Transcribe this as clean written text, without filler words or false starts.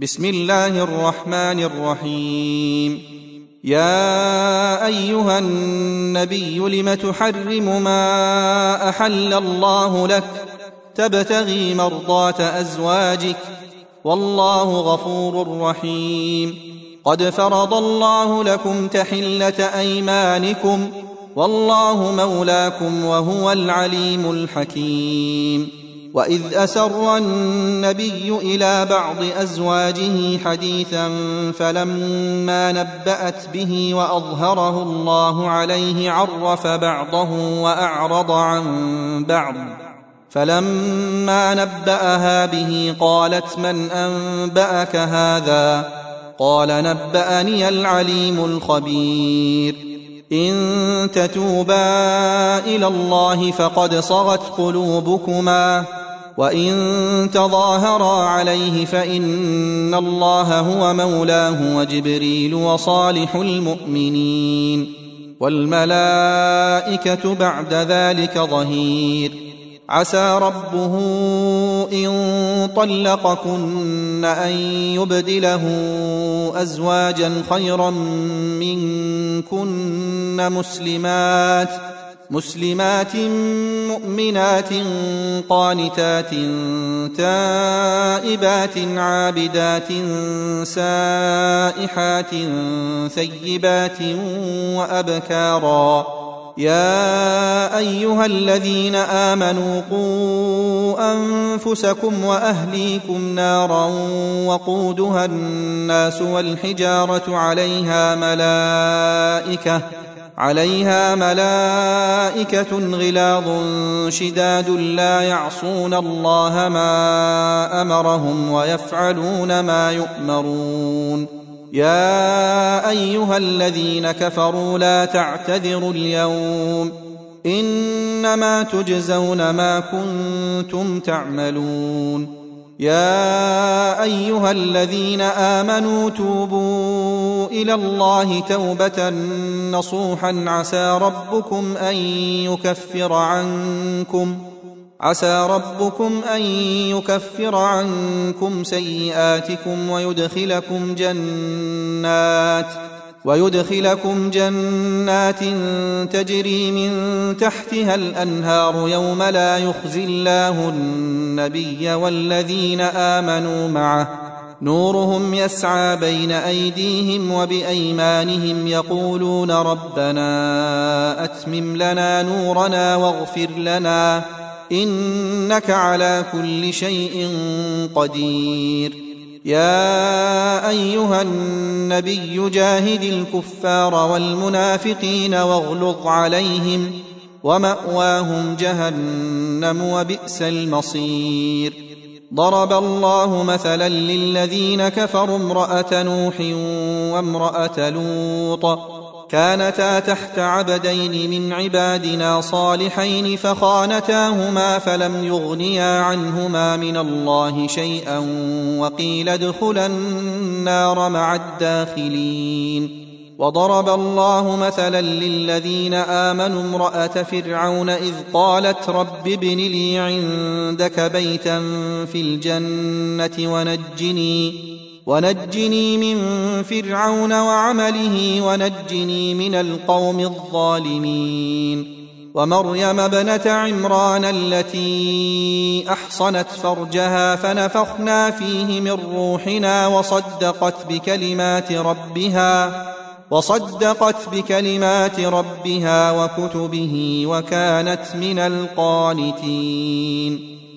بسم الله الرحمن الرحيم. يا أيها النبي لم تحرم ما أحل الله لك تبتغي مرضات أزواجك والله غفور رحيم. قد فرض الله لكم تحلة أيمانكم والله مولاكم وهو العليم الحكيم. وإذ أسر النبي إلى بعض أزواجه حديثا فلما نبأت به وأظهره الله عليه عرف بعضه وأعرض عن بعض، فلما نبأها به قالت من أنبأك هذا؟ قال نبأني العليم الخبير. إن تتوبا إلى الله فقد صغت قلوبكما وإن تظاهرا عليه فإن الله هو مولاه وجبريل وصالح المؤمنين والملائكة بعد ذلك ظهير. عسى ربه إن طلقكن أن يبدله أزواجا خيرا منكن مسلمات مؤمنات قانتات تائبات عابدات سائحات ثيبات وأبكارا. يا أيها الذين آمنوا قوا أنفسكم وأهليكم نارا وقودها الناس والحجارة عليها ملائكة غلاظ شداد لا يعصون الله ما أمرهم ويفعلون ما يؤمرون. يا أيها الذين كفروا لا تعتذروا اليوم إنما تجزون ما كنتم تعملون. يا أيها الذين آمنوا توبوا إلى الله توبة نصوحا عسى ربكم أن يكفر عنكم سيئاتكم ويدخلكم جنات تجري من تحتها الأنهار يوم لا يخزي الله النبي والذين آمنوا معه نورهم يسعى بين أيديهم وبأيمانهم يقولون ربنا أتمم لنا نورنا واغفر لنا إنك على كل شيء قدير. يا أيها النبي جاهد الكفار والمنافقين واغلظ عليهم ومأواهم جهنم وبئس المصير. ضرب الله مثلا للذين كفروا امرأة نوح وامرأة لوط كانتا تحت عبدين من عبادنا صالحين فخانتاهما فلم يغنيا عنهما من الله شيئا وقيل ادخلا النار مع الداخلين. وضرب الله مثلا للذين آمنوا امرأة فرعون إذ قالت رب ابن لي عندك بيتا في الجنة ونجني من فرعون وعمله ونجني من القوم الظالمين. ومريم ابنة عمران التي أحصنت فرجها فنفخنا فيه من روحنا وصدقت بكلمات ربها وكتبه وكانت من القانتين.